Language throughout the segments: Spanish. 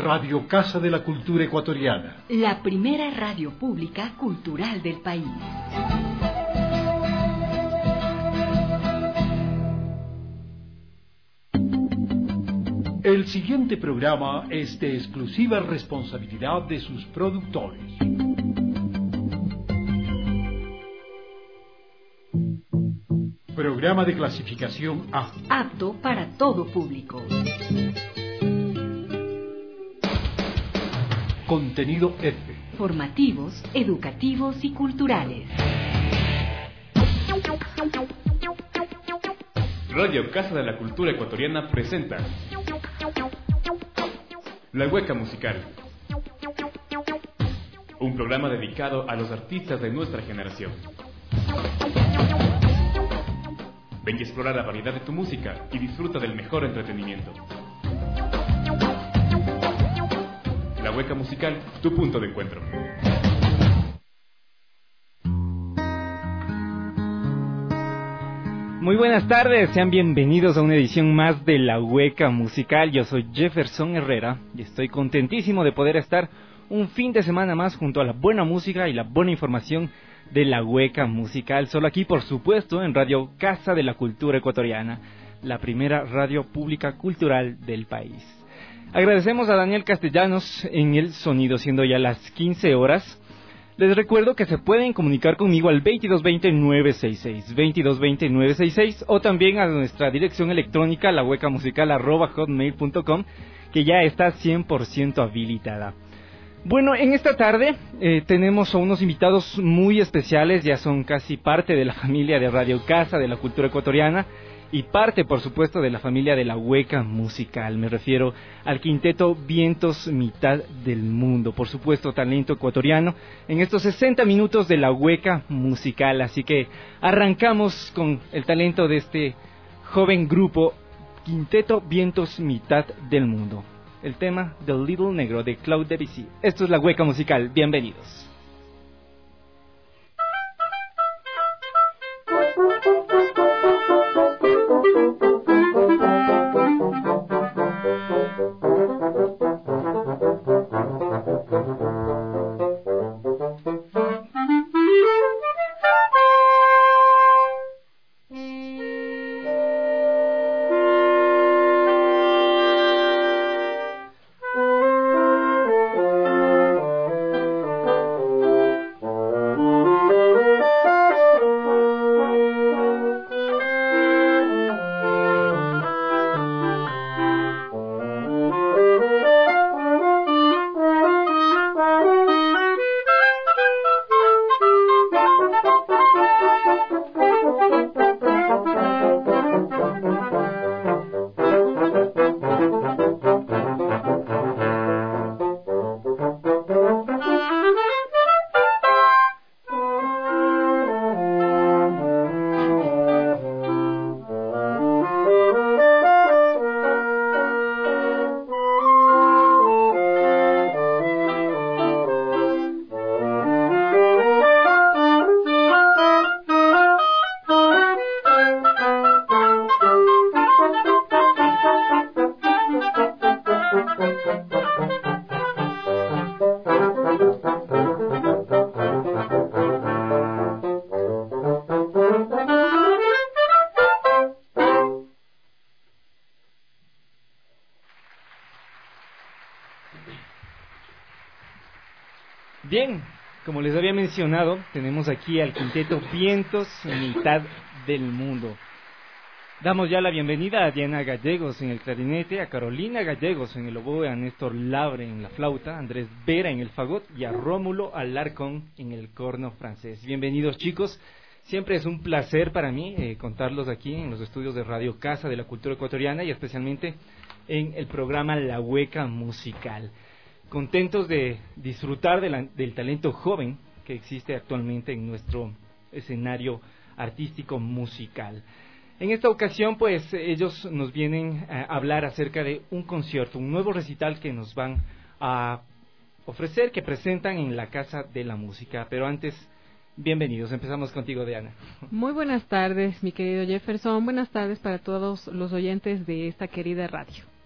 Radio Casa de la Cultura Ecuatoriana. La primera radio pública cultural del país. El siguiente programa es de exclusiva responsabilidad de sus productores. Programa de clasificación A. Apto para todo público. Contenido F. Formativos, educativos y culturales. Radio Casa de la Cultura Ecuatoriana presenta La Hueca Musical, un programa dedicado a los artistas de nuestra generación. Ven y explora la variedad de tu música y disfruta del mejor entretenimiento. La Hueca Musical, tu punto de encuentro. Muy buenas tardes, sean bienvenidos a una edición más de La Hueca Musical. Yo soy Jefferson Herrera y estoy contentísimo de poder estar un fin de semana más junto a la buena música y la buena información de La Hueca Musical, solo aquí por supuesto en Radio Casa de la Cultura Ecuatoriana, la primera radio pública cultural del país. Agradecemos a Daniel Castellanos en el sonido, siendo ya las 15 horas. Les recuerdo que se pueden comunicar conmigo al 2220-966, 2220-966, o también a nuestra dirección electrónica, lahuecamusical@hotmail.com, que ya está 100% habilitada. Bueno, en esta tarde tenemos a unos invitados muy especiales, ya son casi parte de la familia de Radio Casa de la Cultura Ecuatoriana y parte, por supuesto, de la familia de La Hueca Musical. Me refiero al quinteto Vientos Mitad del Mundo, por supuesto, talento ecuatoriano, en estos 60 minutos de La Hueca Musical. Así que arrancamos con el talento de este joven grupo, Quinteto Vientos Mitad del Mundo. El tema del Little Negro de Claude Debussy. Esto es La Hueca Musical. Bienvenidos. Bien, como les había mencionado, tenemos aquí al quinteto Vientos Mitad del Mundo. Damos ya la bienvenida a Diana Gallegos en el clarinete, a Carolina Gallegos en el oboe, a Néstor Labre en la flauta, a Andrés Vera en el fagot y a Rómulo Alarcón en el corno francés. Bienvenidos, chicos. Siempre es un placer para mí contarlos aquí en los estudios de Radio Casa de la Cultura Ecuatoriana y especialmente en el programa La Hueca Musical. Contentos de disfrutar del talento joven que existe actualmente en nuestro escenario artístico musical. En esta ocasión, pues, ellos nos vienen a hablar acerca de un concierto, un nuevo recital que nos van a ofrecer, que presentan en la Casa de la Música. Pero antes, bienvenidos. Empezamos contigo, Diana. Muy buenas tardes, mi querido Jefferson. Buenas tardes para todos los oyentes de esta querida radio.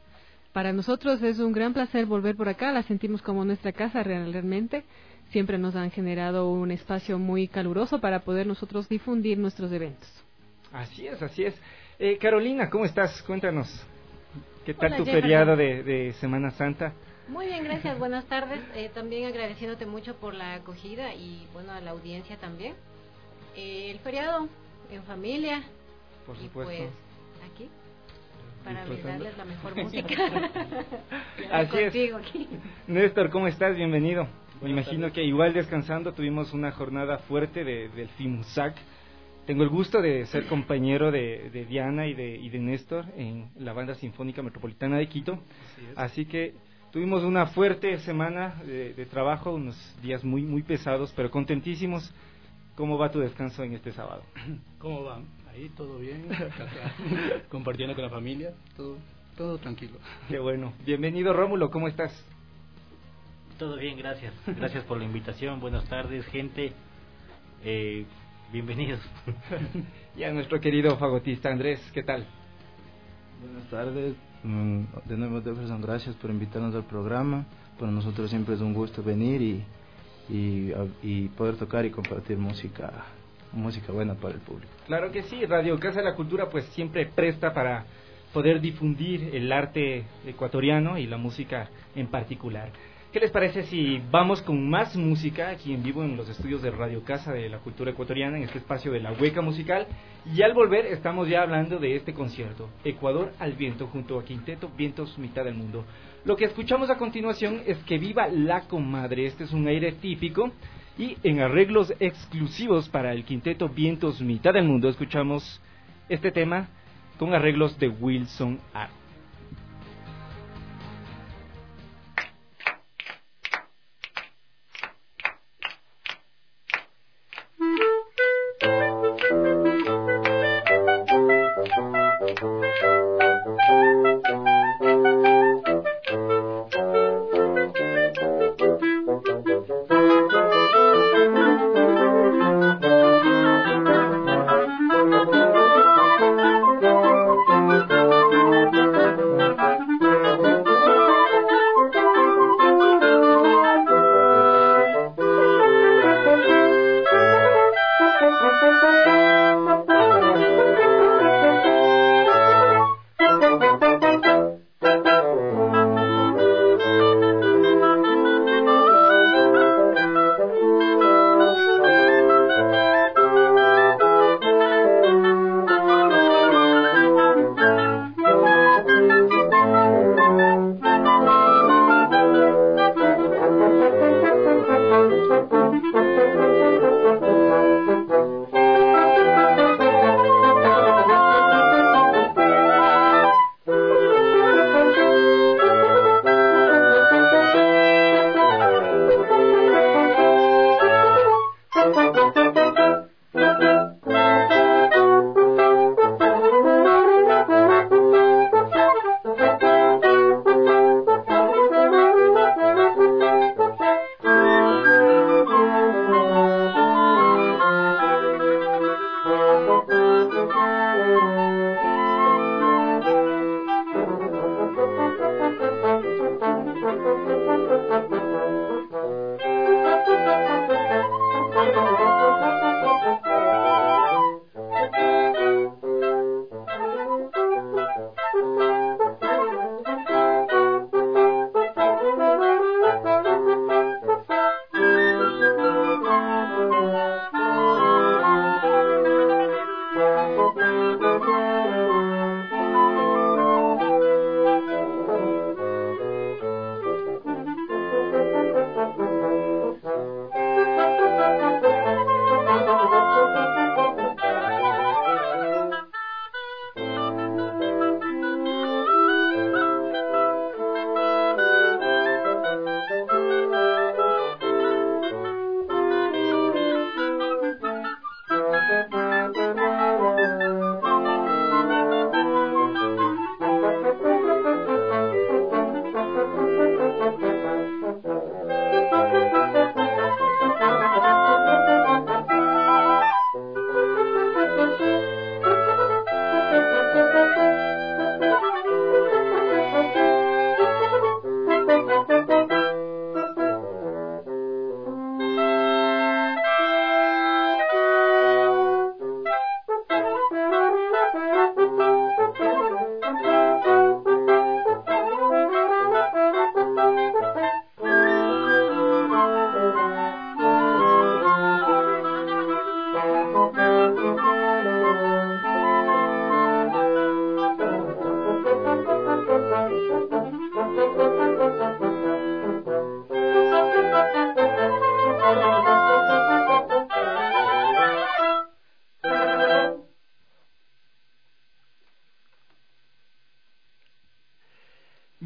Para nosotros es un gran placer volver por acá, la sentimos como nuestra casa realmente. Siempre nos han generado un espacio muy caluroso para poder nosotros difundir nuestros eventos. Así es, así es. Carolina, ¿cómo estás? Cuéntanos. ¿Qué tal tu Jefferson. feriado de Semana Santa? Muy bien, gracias, buenas tardes. También agradeciéndote mucho por la acogida y bueno, a la audiencia también. El feriado en familia. Por y supuesto. pues aquí para Disfrutando. brindarles la mejor música. Así es. Contigo aquí. Néstor, ¿cómo estás? Bienvenido. Me imagino que igual descansando tuvimos una jornada fuerte del FIMUSAC. Tengo el gusto de ser compañero de Diana y de Néstor en la Banda Sinfónica Metropolitana de Quito. Así que tuvimos una fuerte semana de trabajo, unos días muy muy pesados, pero contentísimos. ¿Cómo va tu descanso en este sábado? ¿Cómo van? Ahí todo bien, acá, compartiendo con la familia, todo tranquilo. Qué bueno. Bienvenido, Rómulo, ¿cómo estás? Todo bien, gracias. Gracias por la invitación. Buenas tardes, gente. Bienvenidos. Y a nuestro querido fagotista Andrés, ¿qué tal? Buenas tardes. De nuevo, Jefferson, gracias por invitarnos al programa. Para nosotros siempre es un gusto venir y poder tocar y compartir música buena para el público. Claro que sí, Radio Casa de la Cultura pues siempre presta para poder difundir el arte ecuatoriano y la música en particular. ¿Qué les parece si vamos con más música aquí en vivo en los estudios de Radio Casa de la Cultura Ecuatoriana, en este espacio de la Hueca Musical? Y al volver estamos ya hablando de este concierto, Ecuador al Viento, junto a Quinteto Vientos Mitad del Mundo. Lo que escuchamos a continuación es Que Viva la Comadre. Este es un aire típico y en arreglos exclusivos para el Quinteto Vientos Mitad del Mundo escuchamos este tema con arreglos de Wilson Art.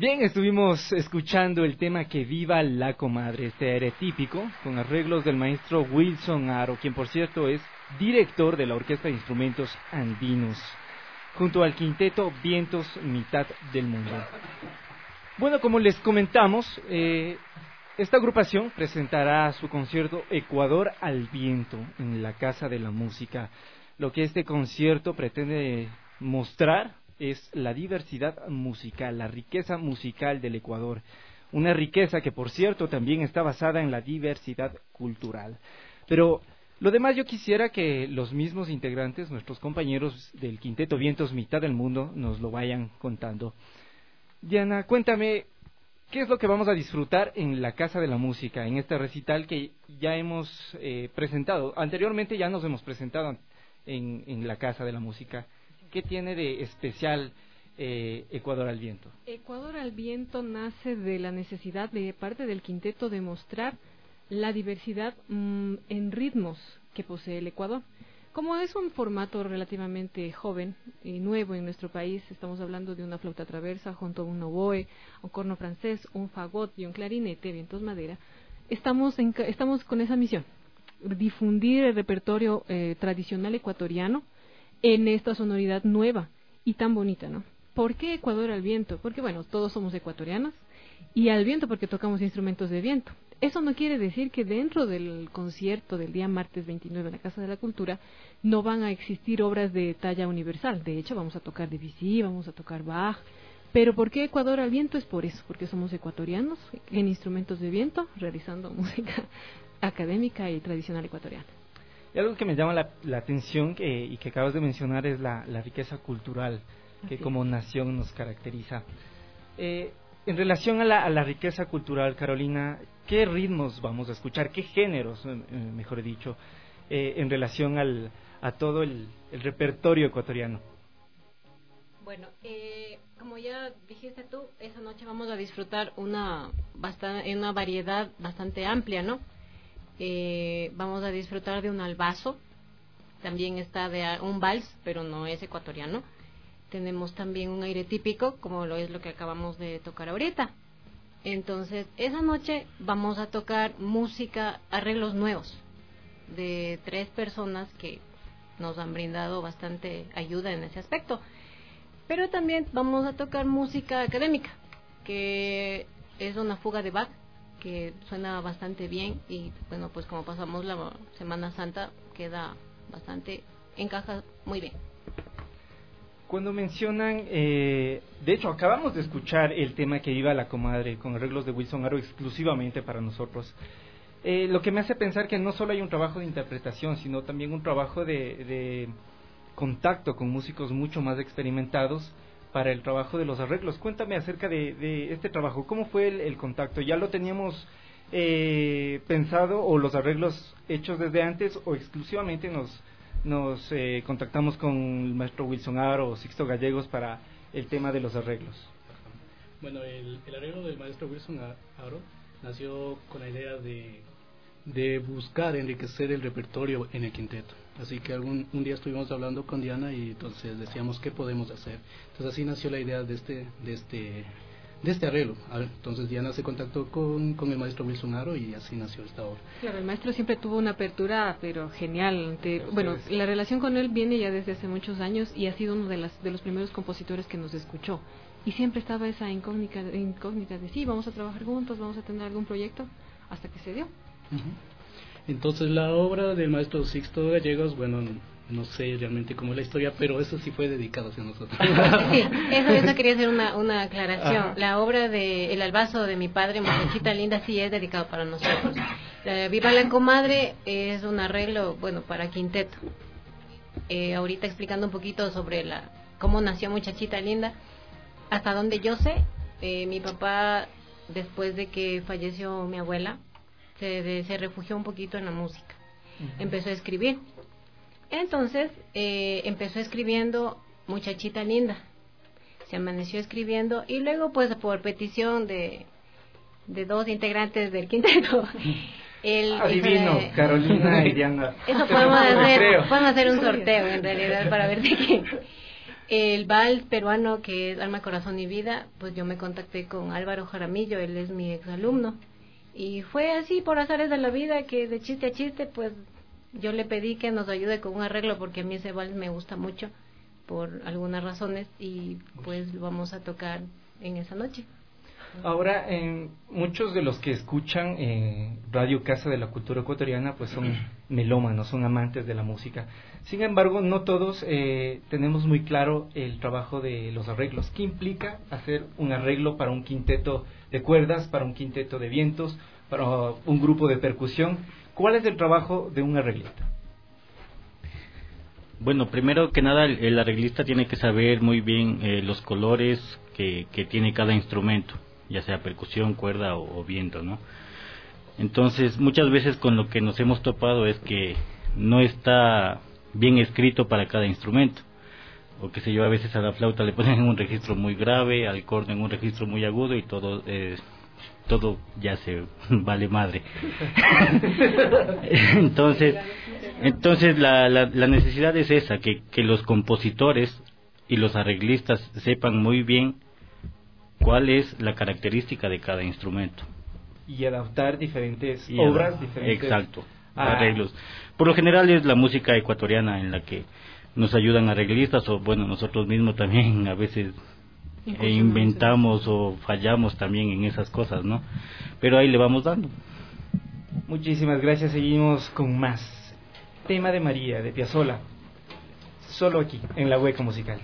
Bien, estuvimos escuchando el tema Que Viva la Comadre, este aire típico, con arreglos del maestro Wilson Haro, quien por cierto es director de la Orquesta de Instrumentos Andinos, junto al quinteto Vientos Mitad del Mundo. Bueno, como les comentamos, esta agrupación presentará su concierto Ecuador al Viento en la Casa de la Música. Lo que este concierto pretende mostrar es la diversidad musical, la riqueza musical del Ecuador. Una riqueza que, por cierto, también está basada en la diversidad cultural. Pero lo demás yo quisiera que los mismos integrantes, nuestros compañeros del Quinteto Vientos Mitad del Mundo, nos lo vayan contando. Diana, cuéntame, ¿qué es lo que vamos a disfrutar en la Casa de la Música, en este recital que ya hemos presentado? Anteriormente ya nos hemos presentado en la Casa de la Música. ¿Qué tiene de especial Ecuador al Viento? Ecuador al Viento nace de la necesidad de parte del quinteto de mostrar la diversidad en ritmos que posee el Ecuador. Como es un formato relativamente joven y nuevo en nuestro país, estamos hablando de una flauta traversa junto a un oboe, un corno francés, un fagot y un clarinete, vientos madera. Estamos con esa misión, difundir el repertorio tradicional ecuatoriano en esta sonoridad nueva y tan bonita, ¿no? ¿Por qué Ecuador al Viento? Porque, bueno, todos somos ecuatorianos, y al viento porque tocamos instrumentos de viento. Eso no quiere decir que dentro del concierto del día martes 29 en la Casa de la Cultura no van a existir obras de talla universal. De hecho, vamos a tocar Debussy, vamos a tocar Bach. Pero ¿por qué Ecuador al Viento? Es por eso, porque somos ecuatorianos en instrumentos de viento, realizando música académica y tradicional ecuatoriana. Y algo que me llama la atención y que acabas de mencionar es la riqueza cultural que como nación nos caracteriza. En relación a la riqueza cultural, Carolina, ¿qué ritmos vamos a escuchar? ¿Qué géneros, mejor dicho, en relación a todo el repertorio ecuatoriano? Bueno, como ya dijiste tú, esa noche vamos a disfrutar una variedad bastante amplia, ¿no? Vamos a disfrutar de un albazo, también está de un vals, pero no es ecuatoriano. Tenemos también un aire típico, como lo es lo que acabamos de tocar ahorita. Entonces, esa noche vamos a tocar música, arreglos nuevos, de 3 personas que nos han brindado bastante ayuda en ese aspecto. Pero también vamos a tocar música académica, que es una fuga de Bach, que suena bastante bien, y bueno, pues como pasamos la Semana Santa, encaja muy bien. Cuando mencionan, de hecho acabamos de escuchar el tema Que Viva la Comadre con arreglos de Wilson Haro exclusivamente para nosotros, lo que me hace pensar que no solo hay un trabajo de interpretación, sino también un trabajo de contacto con músicos mucho más experimentados para el trabajo de los arreglos. Cuéntame acerca de este trabajo. ¿Cómo fue el contacto? ¿Ya lo teníamos pensado, o los arreglos hechos desde antes, o exclusivamente nos contactamos con el maestro Wilson Haro o Sixto Gallegos para el tema de los arreglos? Bueno, el arreglo del maestro Wilson Haro nació con la idea de buscar enriquecer el repertorio en el quinteto. Así que un día estuvimos hablando con Diana y entonces decíamos qué podemos hacer. Entonces así nació la idea de este arreglo. Entonces Diana se contactó con el maestro Wilson Haro y así nació esta obra. Claro, el maestro siempre tuvo una apertura, pero genial. Bueno, la relación con él viene ya desde hace muchos años y ha sido uno de los primeros compositores que nos escuchó. Y siempre estaba esa incógnita de sí, vamos a trabajar juntos, vamos a tener algún proyecto, hasta que se dio. Entonces la obra del maestro Sixto Gallegos, bueno, no sé realmente cómo es la historia, pero eso sí fue dedicado hacia nosotros. Sí, eso quería hacer una aclaración. Ajá. La obra de El Albazo de mi padre, Muchachita Linda, sí es dedicado para nosotros. Viva la Comadre es un arreglo, bueno, para quinteto. Ahorita explicando un poquito sobre cómo nació Muchachita Linda. Hasta donde yo sé, mi papá, después de que falleció mi abuela, se refugió un poquito en la música. Empezó a escribir. Entonces, empezó escribiendo Muchachita Linda. Se amaneció escribiendo y luego, pues, por petición de 2 integrantes del quinteto, adivino, Carolina y Diana. Eso podemos hacer un sorteo, en realidad, para ver de quién. El vals peruano, que es Alma, Corazón y Vida, pues yo me contacté con Álvaro Jaramillo, él es mi exalumno. Y fue así, por azares de la vida, que de chiste a chiste, pues yo le pedí que nos ayude con un arreglo, porque a mí ese vals me gusta mucho, por algunas razones, y pues lo vamos a tocar en esa noche. Ahora, muchos de los que escuchan Radio Casa de la Cultura Ecuatoriana pues son melómanos, son amantes de la música. Sin embargo, no todos tenemos muy claro el trabajo de los arreglos. ¿Qué implica hacer un arreglo para un quinteto de cuerdas, para un quinteto de vientos, para un grupo de percusión? ¿Cuál es el trabajo de un arreglista? Bueno, primero que nada, el arreglista tiene que saber muy bien los colores que tiene cada instrumento, ya sea percusión, cuerda o viento, ¿no? Entonces, muchas veces con lo que nos hemos topado es que no está bien escrito para cada instrumento, o qué sé yo, a veces a la flauta le ponen en un registro muy grave, al corno en un registro muy agudo, y todo ya se vale madre. Entonces la necesidad es esa, que los compositores y los arreglistas sepan muy bien cuál es la característica de cada instrumento. Y adaptar diferentes obras, diferentes... Exacto, arreglos. Por lo general es la música ecuatoriana en la que nos ayudan arreglistas, o bueno, nosotros mismos también a veces inventamos o fallamos también en esas cosas, ¿no? Pero ahí le vamos dando. Muchísimas gracias, seguimos con más. Tema de María, de Piazzolla, solo aquí, en La Hueca Musical.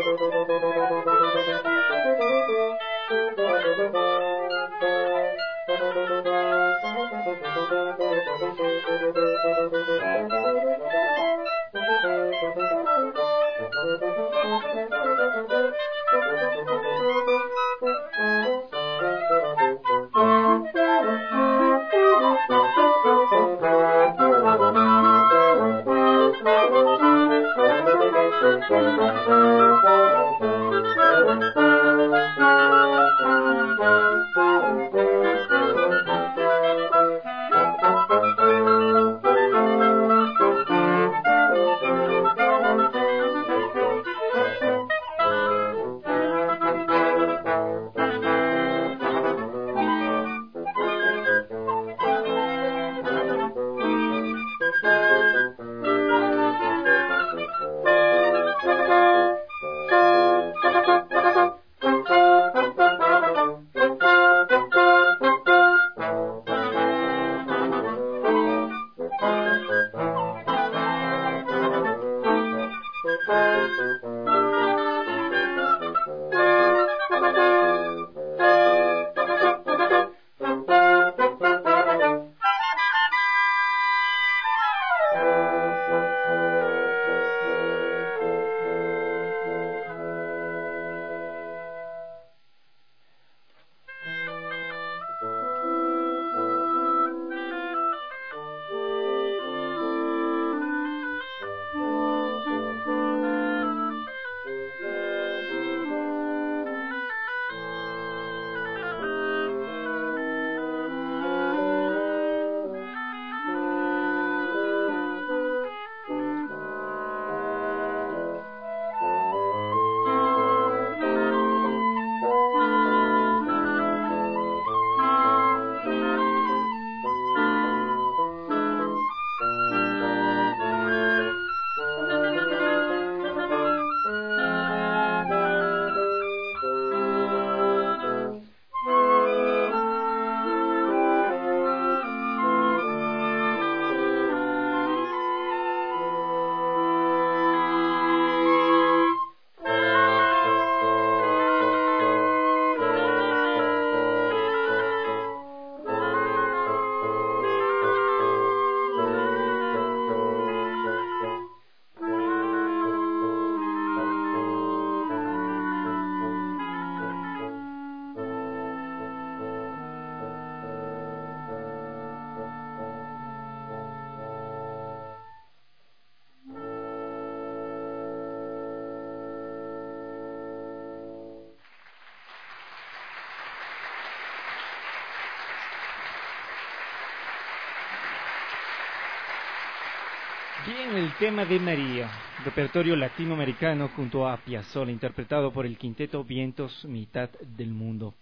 Bien, el tema de María, repertorio latinoamericano junto a Piazzolla, interpretado por el quinteto Vientos, mitad del mundo.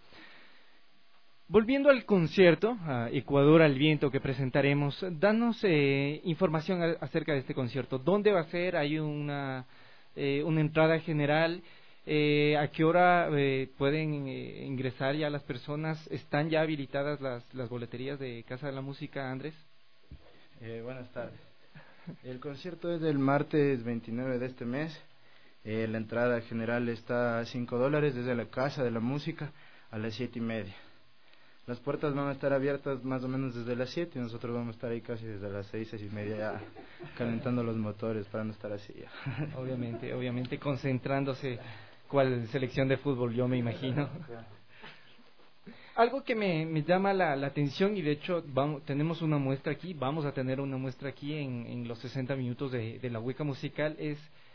Volviendo al concierto, a Ecuador al viento que presentaremos, danos información acerca de este concierto. ¿Dónde va a ser? ¿Hay una entrada general? ¿A qué hora pueden ingresar ya las personas? ¿Están ya habilitadas las boleterías de Casa de la Música, Andrés? Buenas tardes. El concierto es el martes 29 de este mes. La entrada general está a $5 desde la Casa de la Música a las 7:30. Las puertas van a estar abiertas más o menos desde las 7 y nosotros vamos a estar ahí casi desde las 6:30 ya calentando los motores para no estar así ya. Obviamente concentrándose. ¿Cuál selección de fútbol? Yo me imagino. Algo que me llama la atención, y de hecho tenemos una muestra aquí, vamos a tener una muestra aquí en los 60 minutos de la Hueca Musical, es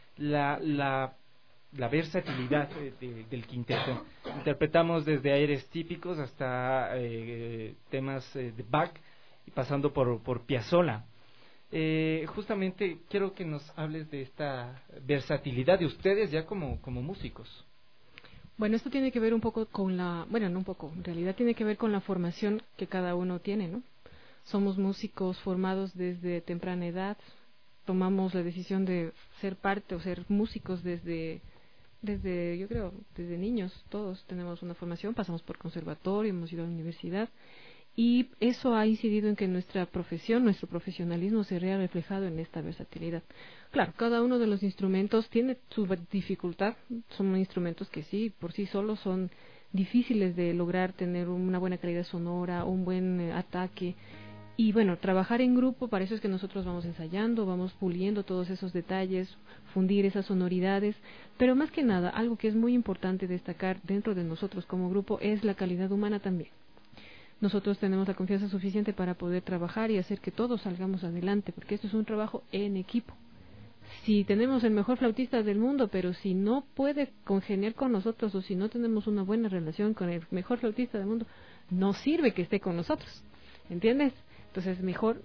la versatilidad del quinteto. Interpretamos desde aires típicos hasta temas de Bach, y pasando por Piazzolla. Justamente quiero que nos hables de esta versatilidad de ustedes ya como músicos. Bueno, esto tiene que ver un poco con no un poco, en realidad tiene que ver con la formación que cada uno tiene, ¿no? Somos músicos formados desde temprana edad, tomamos la decisión de ser parte o ser músicos desde yo creo, desde niños. Todos tenemos una formación, pasamos por conservatorio, hemos ido a la universidad y eso ha incidido en que nuestra profesión, nuestro profesionalismo se vea reflejado en esta versatilidad. Claro, cada uno de los instrumentos tiene su dificultad, son instrumentos que sí, por sí solos son difíciles de lograr tener una buena calidad sonora, un buen ataque. Y bueno, trabajar en grupo, para eso es que nosotros vamos ensayando, vamos puliendo todos esos detalles, fundir esas sonoridades, pero más que nada, algo que es muy importante destacar dentro de nosotros como grupo es la calidad humana también. Nosotros tenemos la confianza suficiente para poder trabajar y hacer que todos salgamos adelante, porque esto es un trabajo en equipo. Si tenemos el mejor flautista del mundo, pero si no puede congeniar con nosotros o si no tenemos una buena relación con el mejor flautista del mundo, no sirve que esté con nosotros, ¿entiendes? Entonces mejor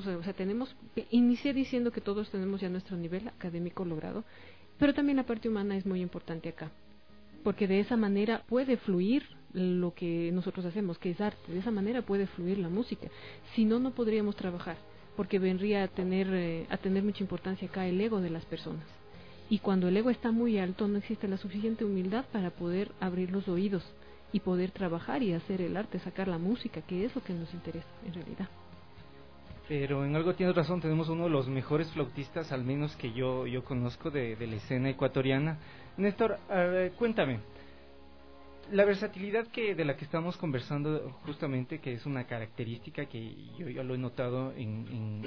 inicié diciendo que todos tenemos ya nuestro nivel académico logrado, pero también la parte humana es muy importante acá, porque de esa manera puede fluir lo que nosotros hacemos, que es arte, de esa manera puede fluir la música, si no, no podríamos trabajar, porque vendría a tener mucha importancia acá el ego de las personas, y cuando el ego está muy alto no existe la suficiente humildad para poder abrir los oídos y poder trabajar y hacer el arte, sacar la música, que es lo que nos interesa en realidad. Pero en algo tienes razón, tenemos uno de los mejores flautistas, al menos que yo conozco de la escena ecuatoriana. Néstor, cuéntame, la versatilidad de la que estamos conversando justamente, que es una característica que yo ya lo he notado en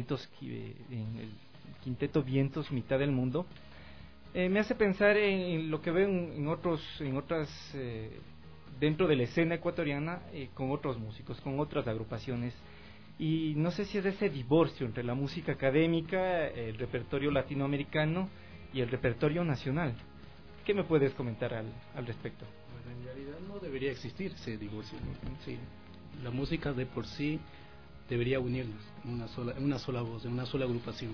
el quinteto Vientos, Mitad del Mundo, me hace pensar en lo que veo en otras dentro de la escena ecuatoriana, con otros músicos, con otras agrupaciones. Y no sé si es ese divorcio entre la música académica, el repertorio latinoamericano y el repertorio nacional. ¿Qué me puedes comentar al respecto? Bueno, en realidad no debería existir ese divorcio, ¿no? Sí, la música de por sí debería unirnos en una sola voz, en una sola agrupación.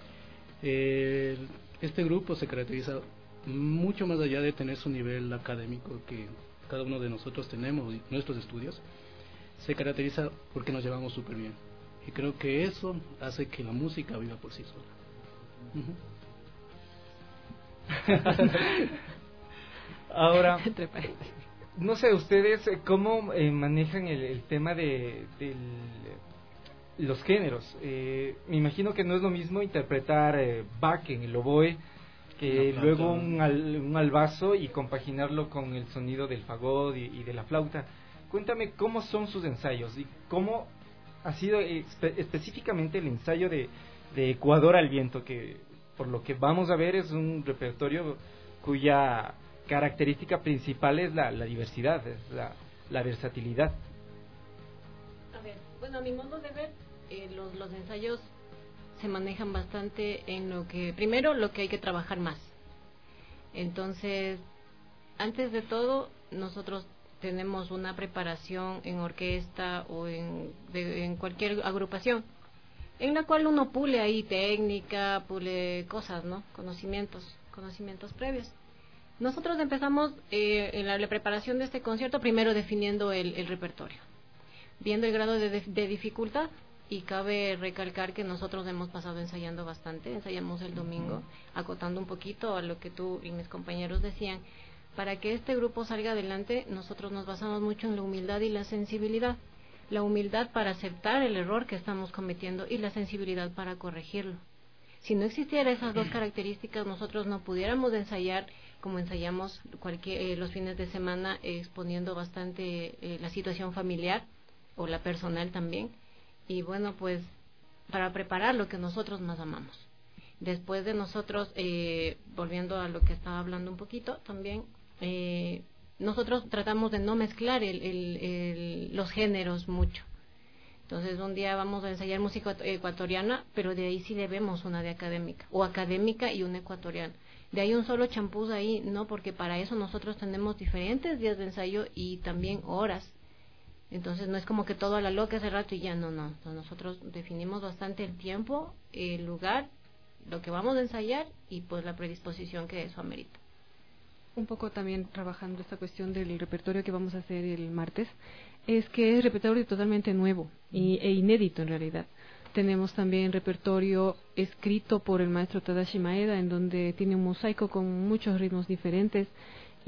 Este grupo se caracteriza mucho más allá de tener su nivel académico que cada uno de nosotros tenemos, nuestros estudios, se caracteriza porque nos llevamos súper bien. Y creo que eso hace que la música viva por sí sola. Ahora, no sé, ustedes cómo manejan el tema de los géneros. Me imagino que no es lo mismo interpretar Bach en el oboe que luego un albazo y compaginarlo con el sonido del fagot y de la flauta. Cuéntame cómo son sus ensayos y cómo ha sido específicamente el ensayo de Ecuador al Viento, que por lo que vamos a ver es un repertorio cuya característica principal es la diversidad, es la versatilidad. A ver, bueno, a mi modo de ver, los ensayos se manejan bastante en lo que hay que trabajar más. Entonces, antes de todo, nosotros tenemos una preparación en orquesta o en cualquier agrupación, en la cual uno pule ahí técnica, pule cosas, ¿no? Conocimientos previos. Nosotros empezamos en la preparación de este concierto primero definiendo el repertorio, viendo el grado de dificultad, y cabe recalcar que nosotros hemos pasado ensayando bastante, ensayamos el domingo, acotando un poquito a lo que tú y mis compañeros decían. Para que este grupo salga adelante, nosotros nos basamos mucho en la humildad y la sensibilidad. La humildad para aceptar el error que estamos cometiendo y la sensibilidad para corregirlo. Si no existieran esas dos características, nosotros no pudiéramos ensayar como ensayamos los fines de semana, exponiendo bastante la situación familiar o la personal también. Y bueno, pues para preparar lo que nosotros más amamos. Después de nosotros, volviendo a lo que estaba hablando un poquito también, nosotros tratamos de no mezclar los géneros mucho. Entonces un día vamos a ensayar música ecuatoriana, pero de ahí sí debemos una de académica, o académica y una ecuatoriana. De ahí un solo champús ahí, no, porque para eso nosotros tenemos diferentes días de ensayo y también horas. Entonces no es como que todo a la loca hace rato y ya, no. Entonces, nosotros definimos bastante el tiempo, el lugar, lo que vamos a ensayar y pues la predisposición que eso amerita. Un poco también trabajando esta cuestión del repertorio que vamos a hacer el martes, es que es repertorio totalmente nuevo e inédito en realidad. Tenemos también repertorio escrito por el maestro Tadashi Maeda, en donde tiene un mosaico con muchos ritmos diferentes,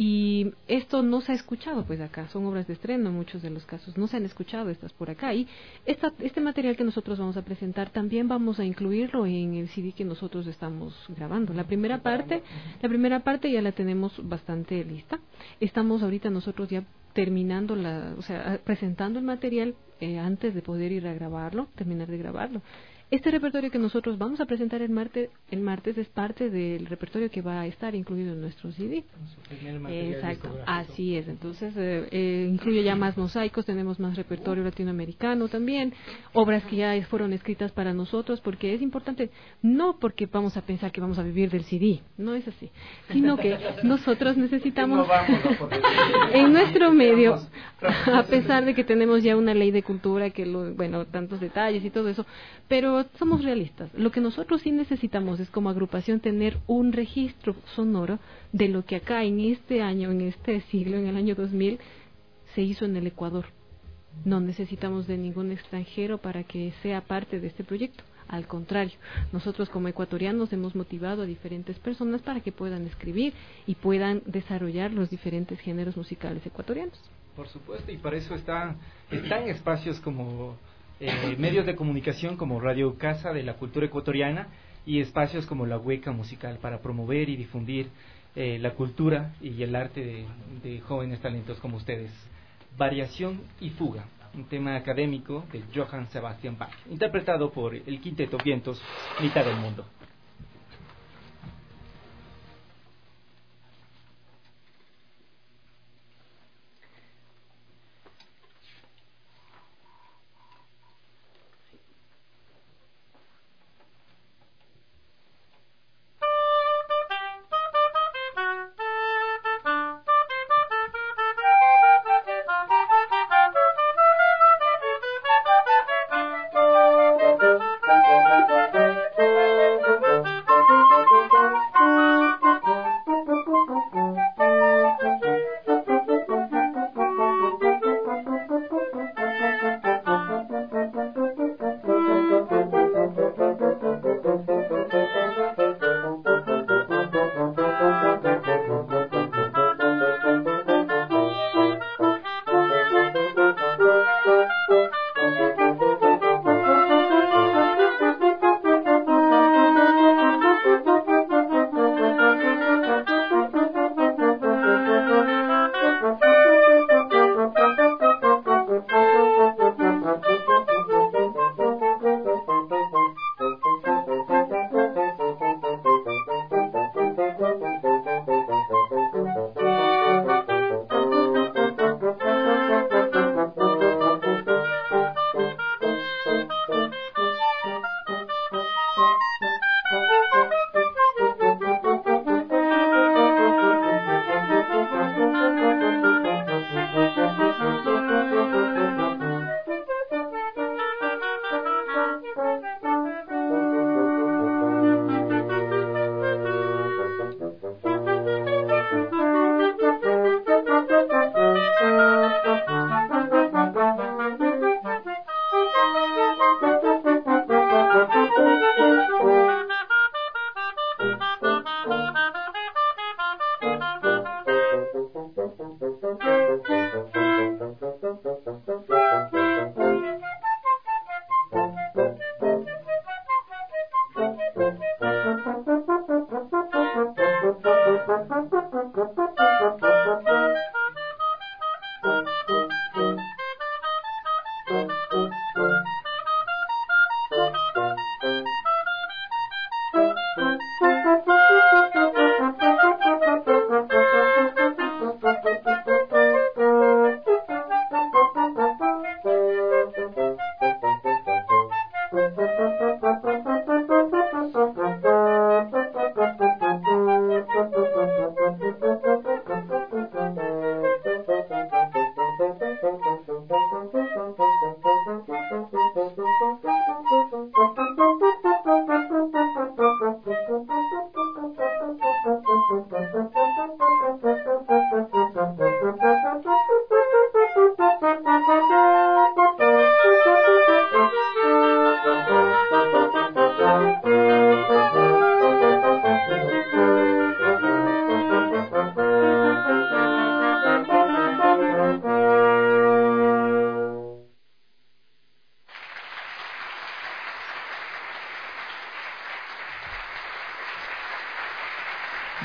Y esto no se ha escuchado pues acá, son obras de estreno en muchos de los casos, no se han escuchado estas por acá. Y este material que nosotros vamos a presentar también vamos a incluirlo en el CD que nosotros estamos grabando. La primera parte ya la tenemos bastante lista. Estamos ahorita nosotros ya terminando presentando el material antes de poder ir a grabarlo, terminar de grabarlo. Este repertorio que nosotros vamos a presentar el martes es parte del repertorio que va a estar incluido en nuestro CD. Exacto, así es. Entonces incluye ya más mosaicos, tenemos más repertorio latinoamericano también, obras que ya fueron escritas para nosotros, porque es importante, no porque vamos a pensar que vamos a vivir del CD, no es así, sino que nosotros necesitamos en nuestro medio, a pesar de que tenemos ya una ley de cultura tantos detalles y todo eso, pero somos realistas. Lo que nosotros sí necesitamos es como agrupación tener un registro sonoro de lo que acá en este año, en este siglo, en el año 2000, se hizo en el Ecuador. No necesitamos de ningún extranjero para que sea parte de este proyecto. Al contrario, nosotros como ecuatorianos hemos motivado a diferentes personas para que puedan escribir y puedan desarrollar los diferentes géneros musicales ecuatorianos. Por supuesto, y para eso están espacios como medios de comunicación como Radio Casa de la Cultura Ecuatoriana y espacios como La Hueca Musical para promover y difundir la cultura y el arte de jóvenes talentos como ustedes. Variación y Fuga, un tema académico de Johann Sebastian Bach, interpretado por el Quinteto Vientos, Mitad del Mundo.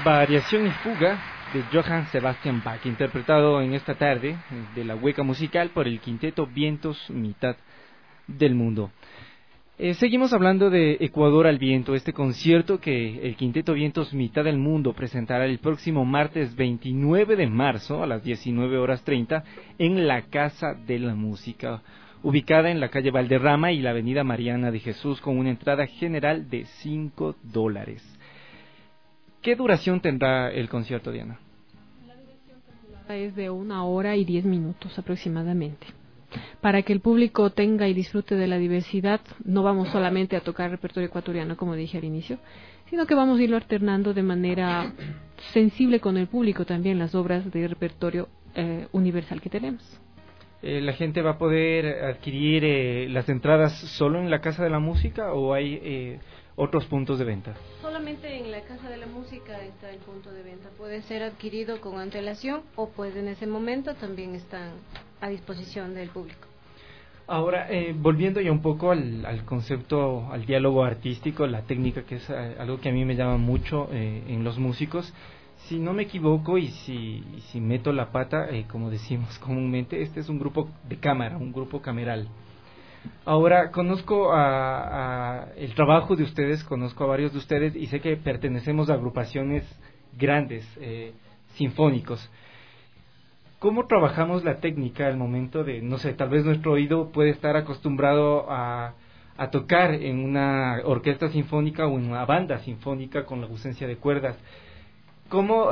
Variación y fuga de Johann Sebastian Bach, interpretado en esta tarde de la Hueca Musical por el quinteto Vientos Mitad del Mundo. Seguimos hablando de Ecuador al Viento, este concierto que el quinteto Vientos Mitad del Mundo presentará el próximo martes 29 de marzo a las 19:30 en la Casa de la Música, ubicada en la calle Valderrama y la avenida Mariana de Jesús, con una entrada general de $5. ¿Qué duración tendrá el concierto, Diana? La duración calculada es de 1 hora y 10 minutos aproximadamente. Para que el público tenga y disfrute de la diversidad, no vamos solamente a tocar repertorio ecuatoriano, como dije al inicio, sino que vamos a irlo alternando de manera sensible con el público también las obras de repertorio universal que tenemos. ¿La gente va a poder adquirir las entradas solo en la Casa de la Música o hay otros puntos de venta? Solamente en la Casa de la Música está el punto de venta. Puede ser adquirido con antelación o pues en ese momento también están a disposición del público. Ahora, volviendo ya un poco al concepto, al diálogo artístico, la técnica, que es algo que a mí me llama mucho en los músicos. Si no me equivoco y si meto la pata, como decimos comúnmente, este es un grupo de cámara, un grupo cameral. Ahora, conozco el trabajo de ustedes, conozco a varios de ustedes y sé que pertenecemos a agrupaciones grandes, sinfónicos. ¿Cómo trabajamos la técnica al momento de, no sé, tal vez nuestro oído puede estar acostumbrado a tocar en una orquesta sinfónica o en una banda sinfónica con la ausencia de cuerdas? ¿Cómo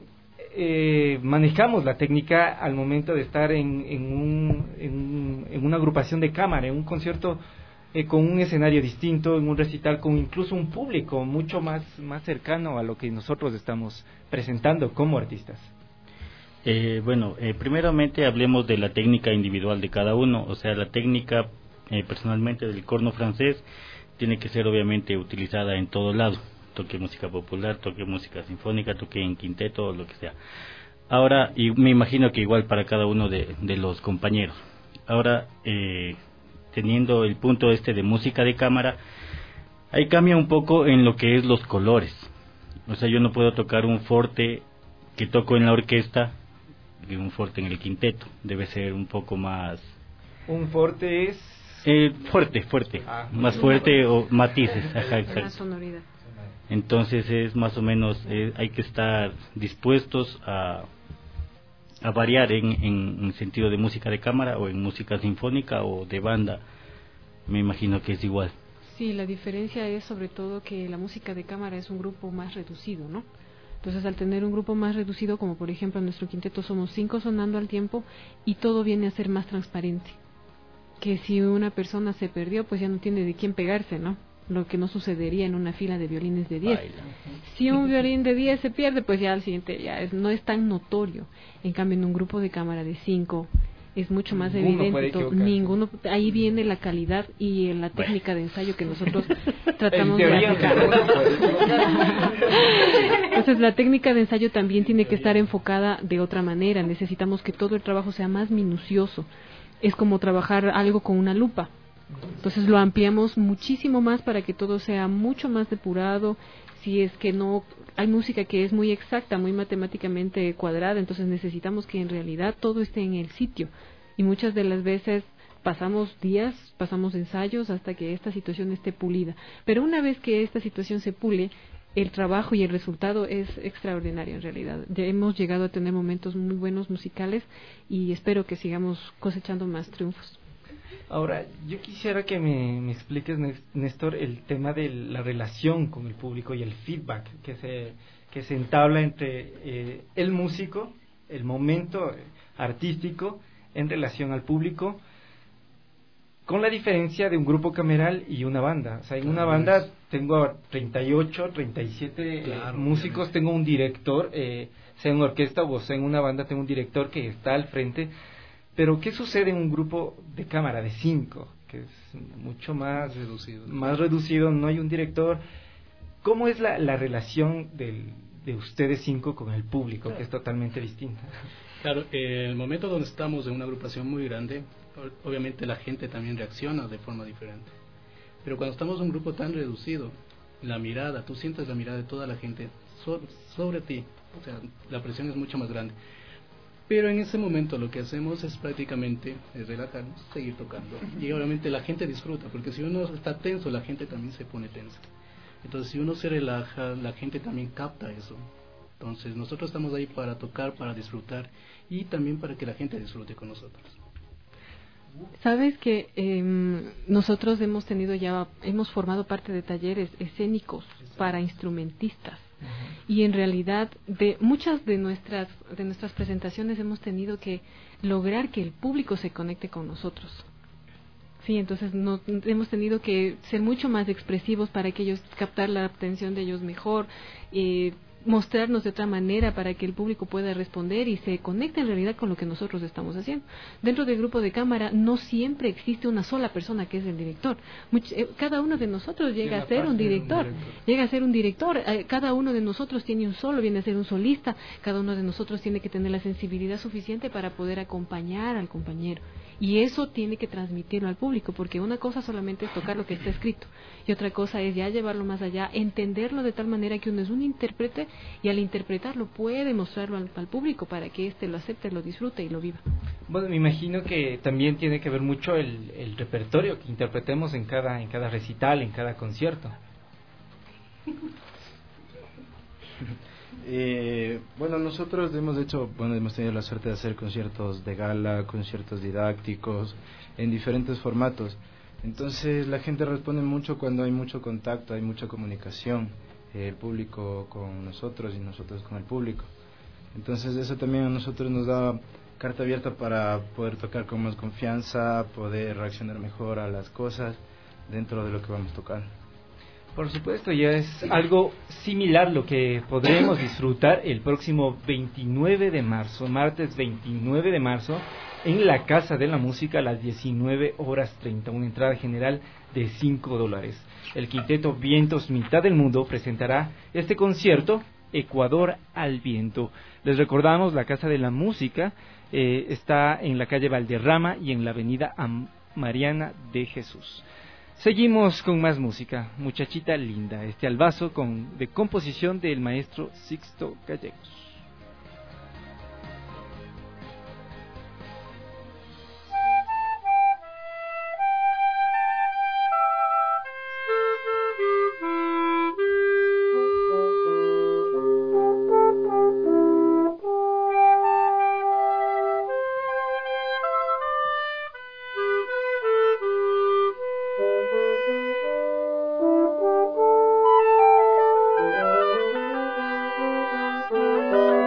manejamos la técnica al momento de estar en una agrupación de cámara, en un concierto con un escenario distinto, en un recital con incluso un público mucho más cercano a lo que nosotros estamos presentando como artistas? Primeramente hablemos de la técnica individual de cada uno. O sea, la técnica personalmente del corno francés tiene que ser obviamente utilizada en todo lado. Toque música popular, toque música sinfónica, toque en quinteto o lo que sea. Ahora, y me imagino que igual para cada uno de los compañeros. Ahora, teniendo el punto de música de cámara, ahí cambia un poco en lo que es los colores. O sea, yo no puedo tocar un forte que toco en la orquesta y un forte en el quinteto. Debe ser un poco más... ¿Un forte es...? Fuerte. Más fuerte o matices. Ajá, exacto. Una sonoridad. Entonces es más o menos, hay que estar dispuestos a variar en sentido de música de cámara o en música sinfónica o de banda. Me imagino que es igual. Sí, la diferencia es sobre todo que la música de cámara es un grupo más reducido, ¿no? Entonces, al tener un grupo más reducido, como por ejemplo en nuestro quinteto somos 5 sonando al tiempo, y todo viene a ser más transparente. Que si una persona se perdió, pues ya no tiene de quién pegarse, ¿no? Lo que no sucedería en una fila de violines de 10. Baila. Si un violín de 10 se pierde, pues ya al siguiente no es tan notorio. En cambio, en un grupo de cámara de 5 es mucho más evidente. Ninguno, ahí viene la calidad y la técnica de ensayo que nosotros tratamos de aplicar. Entonces, la técnica de ensayo también tiene que estar enfocada de otra manera. Necesitamos que todo el trabajo sea más minucioso. Es como trabajar algo con una lupa. Entonces lo ampliamos muchísimo más para que todo sea mucho más depurado. Si es que no hay música que es muy exacta, muy matemáticamente cuadrada, entonces necesitamos que en realidad todo esté en el sitio. Y muchas de las veces pasamos días, pasamos ensayos hasta que esta situación esté pulida. Pero una vez que esta situación se pule, el trabajo y el resultado es extraordinario en realidad. Ya hemos llegado a tener momentos muy buenos musicales y espero que sigamos cosechando más triunfos. Ahora, yo quisiera que me expliques, Néstor, el tema de la relación con el público y el feedback que se entabla entre el músico, el momento artístico en relación al público, con la diferencia de un grupo cameral y una banda. O sea, en una banda tengo 38, 37 músicos, tengo un director, sea en orquesta o sea en una banda, tengo un director que está al frente. Pero ¿qué sucede en un grupo de cámara de 5? Que es mucho más reducido, no hay un director. ¿Cómo es la relación de ustedes 5 con el público, claro, que es totalmente distinta? Claro, el momento donde estamos en una agrupación muy grande, obviamente la gente también reacciona de forma diferente. Pero cuando estamos en un grupo tan reducido, la mirada, tú sientes la mirada de toda la gente, sobre ti, o sea, la presión es mucho más grande. Pero en ese momento lo que hacemos es prácticamente relajarnos, seguir tocando. Y obviamente la gente disfruta, porque si uno está tenso, la gente también se pone tensa. Entonces si uno se relaja, la gente también capta eso. Entonces nosotros estamos ahí para tocar, para disfrutar y también para que la gente disfrute con nosotros. Sabes que nosotros hemos formado parte de talleres escénicos para instrumentistas. Y en realidad de muchas de nuestras presentaciones hemos tenido que lograr que el público se conecte con nosotros. Sí, entonces hemos tenido que ser mucho más expresivos para que ellos captar la atención de ellos mejor, mostrarnos de otra manera para que el público pueda responder y se conecte en realidad con lo que nosotros estamos haciendo. Dentro del grupo de cámara no siempre existe una sola persona que es el director. Cada uno de nosotros llega a ser un director. Cada uno de nosotros tiene un solo, viene a ser un solista. Cada uno de nosotros tiene que tener la sensibilidad suficiente para poder acompañar al compañero. Y eso tiene que transmitirlo al público, porque una cosa solamente es tocar lo que está escrito y otra cosa es ya llevarlo más allá, entenderlo de tal manera que uno es un intérprete y al interpretarlo puede mostrarlo al público para que éste lo acepte, lo disfrute y lo viva. Bueno, me imagino que también tiene que ver mucho el repertorio que interpretemos en cada recital, en cada concierto. Bueno, nosotros hemos tenido la suerte de hacer conciertos de gala, conciertos didácticos, en diferentes formatos. Entonces la gente responde mucho cuando hay mucho contacto, hay mucha comunicación, el público con nosotros y nosotros con el público. Entonces eso también a nosotros nos da carta abierta para poder tocar con más confianza, poder reaccionar mejor a las cosas dentro de lo que vamos a tocar. Por supuesto, ya es algo similar lo que podremos disfrutar el próximo 29 de marzo, martes 29 de marzo, en la Casa de la Música a las 19:30, una entrada general de $5. El quinteto Vientos Mitad del Mundo presentará este concierto, Ecuador al Viento. Les recordamos, la Casa de la Música está en la calle Valderrama y en la avenida Mariana de Jesús. Seguimos con más música, Muchachita Linda, albazo de composición del maestro Sixto Gallegos. Thank you.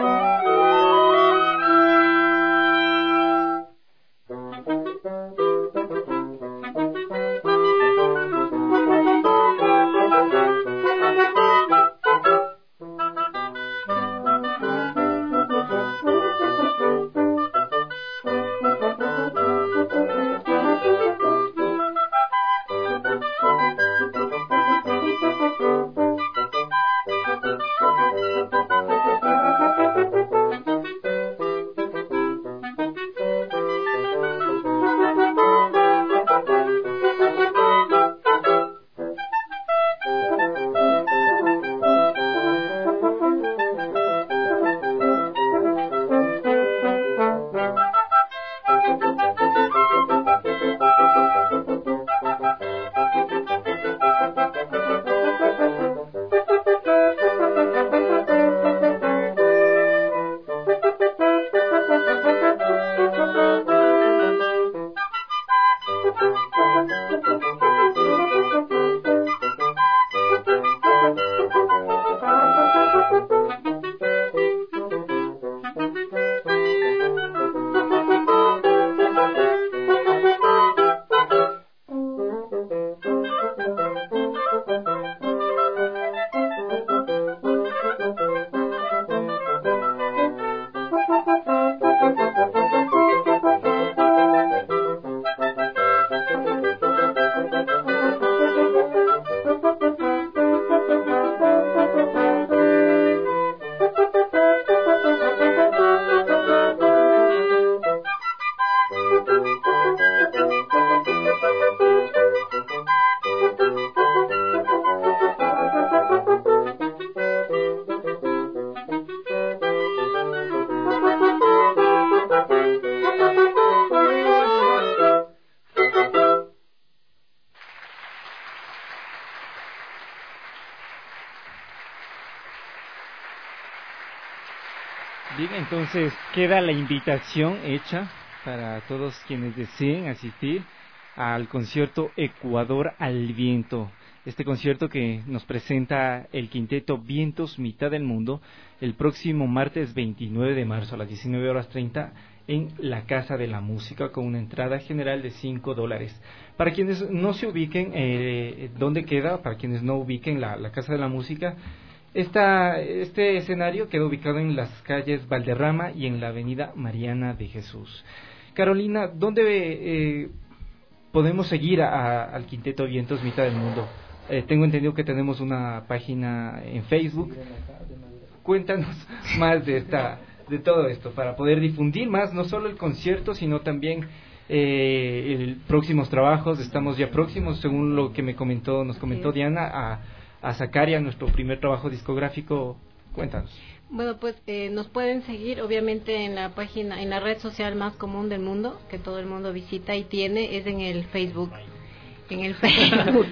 Bien, entonces queda la invitación hecha para todos quienes deseen asistir al concierto Ecuador al Viento. Este concierto que nos presenta el quinteto Vientos Mitad del Mundo el próximo martes 29 de marzo a las 19:30 en la Casa de la Música, con una entrada general de $5. Para quienes no se ubiquen dónde queda, para quienes no ubiquen la Casa de la Música, este escenario queda ubicado en las calles Valderrama y en la avenida Mariana de Jesús. Carolina, ¿dónde podemos seguir al quinteto Vientos Mitad del Mundo? Tengo entendido que tenemos una página en Facebook. Cuéntanos más de todo esto, para poder difundir más, no solo el concierto, sino también próximos trabajos. Estamos ya próximos, según lo que nos comentó Diana, a sacar ya nuestro primer trabajo discográfico. Cuéntanos. Bueno, pues nos pueden seguir obviamente en la página, en la red social más común del mundo, que todo el mundo visita y tiene, es en el Facebook. En el Facebook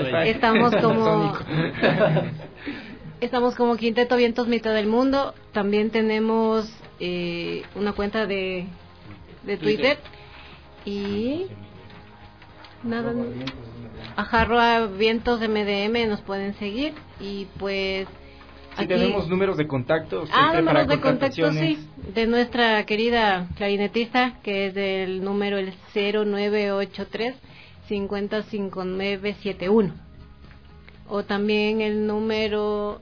estamos como Quinteto Vientos Mitad del Mundo. También tenemos una cuenta de Twitter y nada, @Vientos MDM nos pueden seguir. Y pues si tenemos números de contacto números de contacto, sí, de nuestra querida clarinetista, que es el número el 0983 505971, o también el número,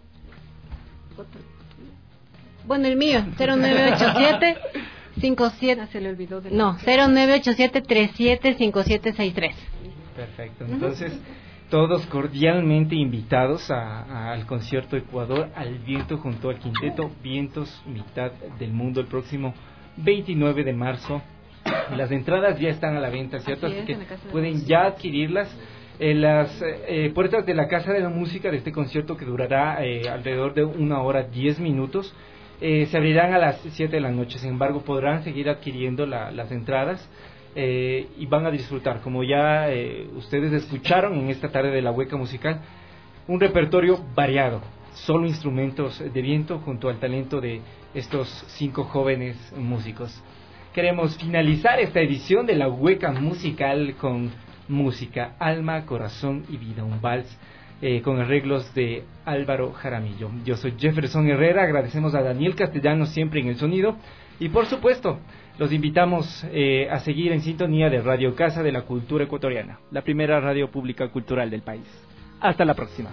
bueno, el mío 0987 57, se le olvidó 0987 375763. Perfecto. Entonces todos cordialmente invitados al concierto Ecuador al Viento junto al quinteto Vientos Mitad del Mundo el próximo 29 de marzo. Las entradas ya están a la venta, ¿cierto? Así que pueden ya adquirirlas en las puertas de la Casa de la Música de este concierto, que durará alrededor de 1 hora 10 minutos. Se abrirán a las 7 de la noche, sin embargo podrán seguir adquiriendo las entradas y van a disfrutar, como ya ustedes escucharon en esta tarde de la Hueca Musical, un repertorio variado, solo instrumentos de viento junto al talento de estos 5 jóvenes músicos. Queremos finalizar esta edición de la Hueca Musical con música, alma, corazón y vida, un vals con arreglos de Álvaro Jaramillo. Yo soy Jefferson Herrera, agradecemos a Daniel Castellanos siempre en el sonido y por supuesto los invitamos a seguir en sintonía de Radio Casa de la Cultura Ecuatoriana, la primera radio pública cultural del país. Hasta la próxima.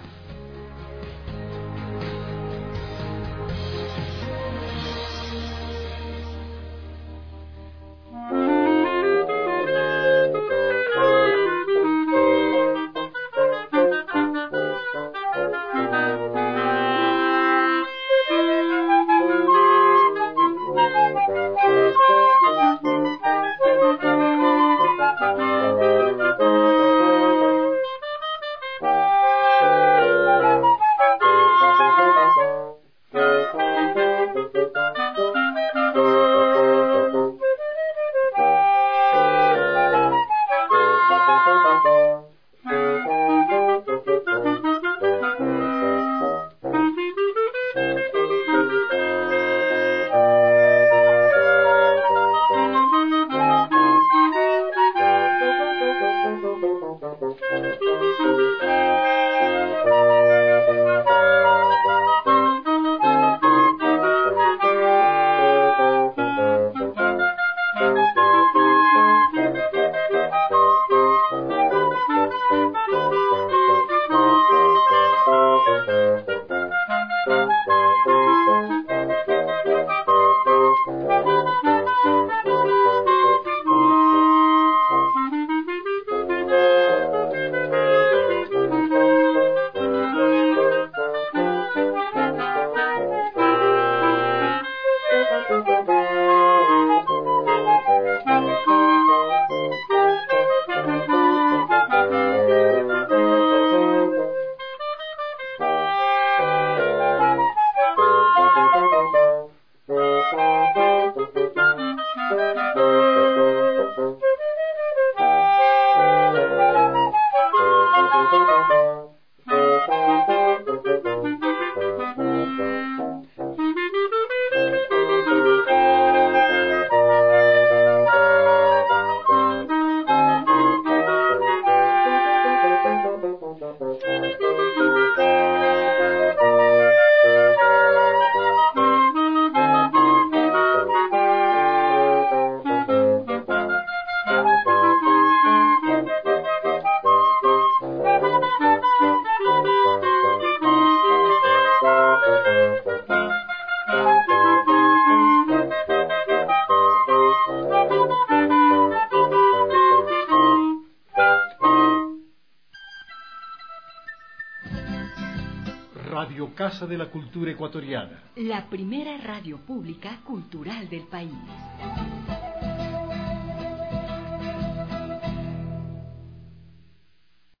Radio Casa de la Cultura Ecuatoriana. La primera radio pública cultural del país.